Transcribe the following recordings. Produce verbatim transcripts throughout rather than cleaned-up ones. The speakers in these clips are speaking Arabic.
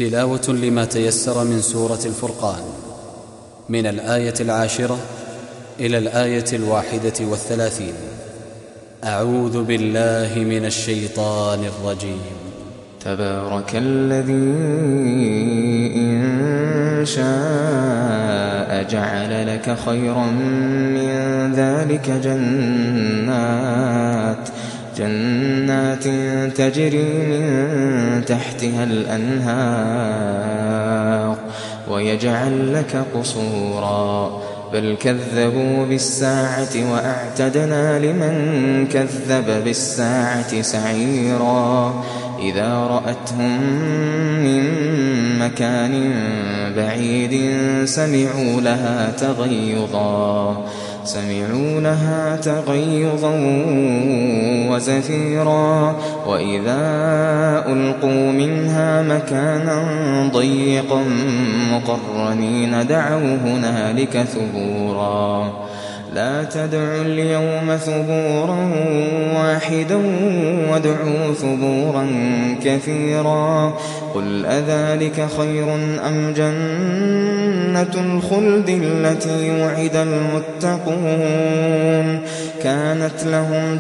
تلاوة لما تيسر من سورة الفرقان من الآية العاشرة إلى الآية الواحدة والثلاثين. أعوذ بالله من الشيطان الرجيم. تبارك الذي إن شاء جعل لك خيرا من ذلك جنات جنات تجري من تحتها الأنهار ويجعل لك قصورا بل كذبوا بالساعة وأعتدنا لمن كذب بالساعة سعيرا إذا رأتهم من مكان بعيد سمعوا لها تغيظا سمعوا لها تغيظا وزفيرا وإذا ألقوا منها مكانا ضيقا مقرنين دعوا هنالك ثبورا لا تدعوا اليوم ثبورا واحدا وادعوا ثبورا كثيرا قل أذلك خير أم جنة الخلد التي وعد المتقون كانت لهم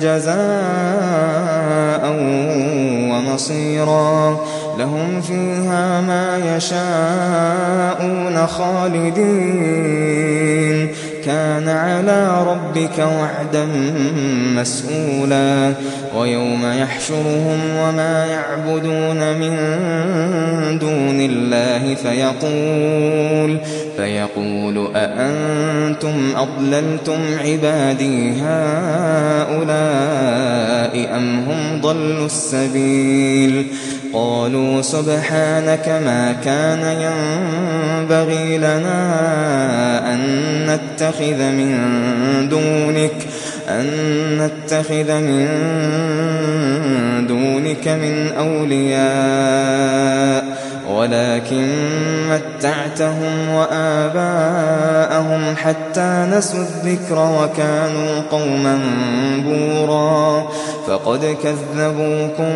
جزاء ومصيرا لهم فيها ما يشاءون خالدين كان على ربك وعدا مسئولا ويوم يحشرهم وما يعبدون من دون الله فيقول فيقول أأنتم أضللتم عبادي هؤلاء أم هم ضلوا السبيل قالوا سبحانك ما كان ينبغي لنا أن نتخذ من دونك أن نتخذ من دونك من أولياء ولكن متعتهم وآباءهم حتى نسوا الذكر وكانوا قوما بورا فقد كذبوكم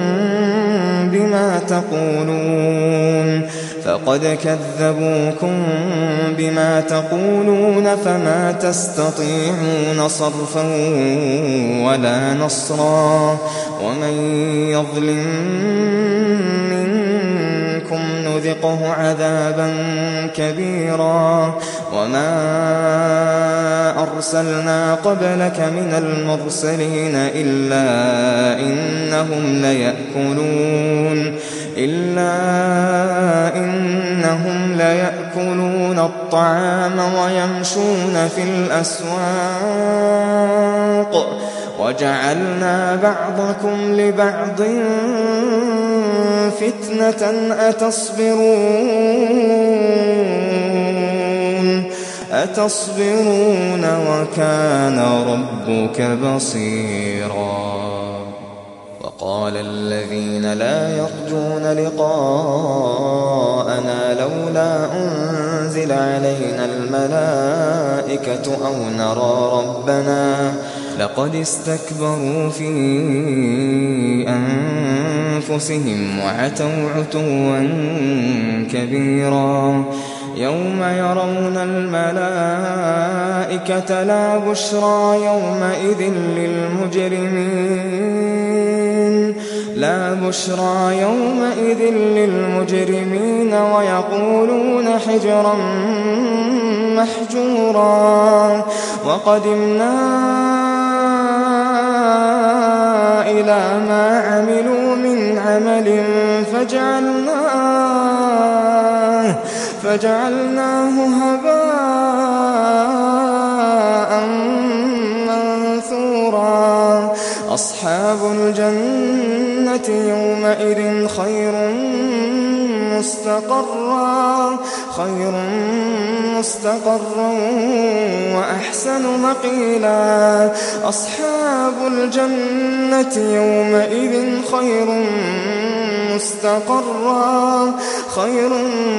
بما تقولون فقد كذبوكم بما تقولون فما تستطيعون صرفا ولا نصرا ومن يظلم منكم نذقه عذابا كبيرا وما أرسلنا قبلك من المرسلين إلا إنهم ليأكلون إلا إنهم ليأكلون الطعام ويمشون في الأسواق وجعلنا بعضكم لبعض فتنة أتصبرون أتصبرون وكان ربك بصيرا وقال الذين لا يرجون لقاءنا لولا أنزل علينا الملائكة أو نرى ربنا لقد استكبروا في أنفسهم وعتوا عتوا كبيرا يوم يرون الملائكة لا بشرى يومئذ للمجرمين لا بشرى يومئذ للمجرمين ويقولون حجرا محجورا وقدمنا إلى ما عملوا من عمل فجعلناه فجعلناه هباء منثورا أصحاب الجنة يومئذ خير مستقرا خير مستقرا وأحسن مقيلا أصحاب الجنة يومئذ خير مستقرا خير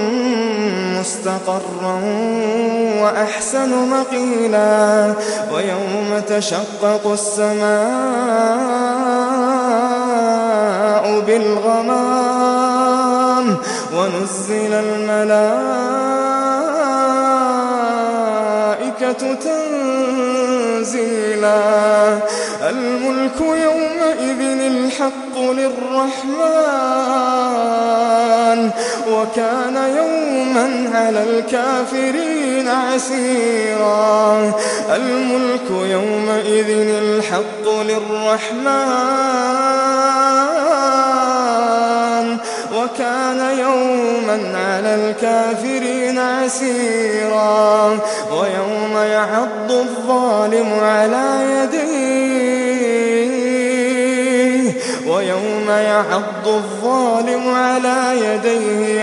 مستقرا وأحسن مقيلا ويوم تشقق السماء بالغمام ونزل الملائكة تنزيلا الملك يومئذ الحق للرحمن وكان يوما على الكافرين عسيرا الملك يومئذ الحق للرحمن وكان يوما على الكافرين عسيرا ويوم يعض الظالم على يديه ويوم يعض الظالم على يديه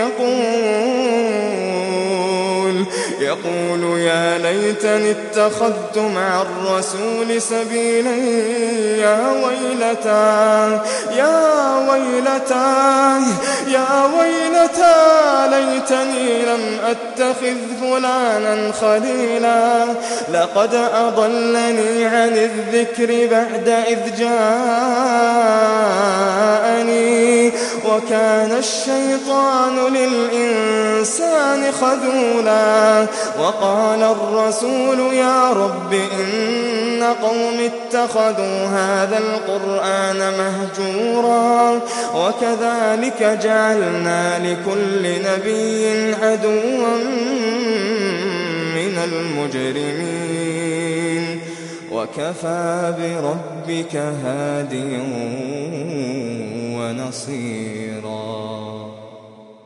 يقول يقول يا ليتني اتخذت مع الرسول سبيلا يا ويلتى يا ويلتى يا ويلتى ليتني لم أتخذ فلانا خليلا لقد أضلني عن الذكر بعد إذ جاءني وكان الشيطان للإنسان خذولا وقال الرسول يا رب إن قوم اتخذوا هذا القرآن مهجورا وكذلك جعلنا لكل نبي عدوا من المجرمين وكفى بربك هاديا ونصيرا.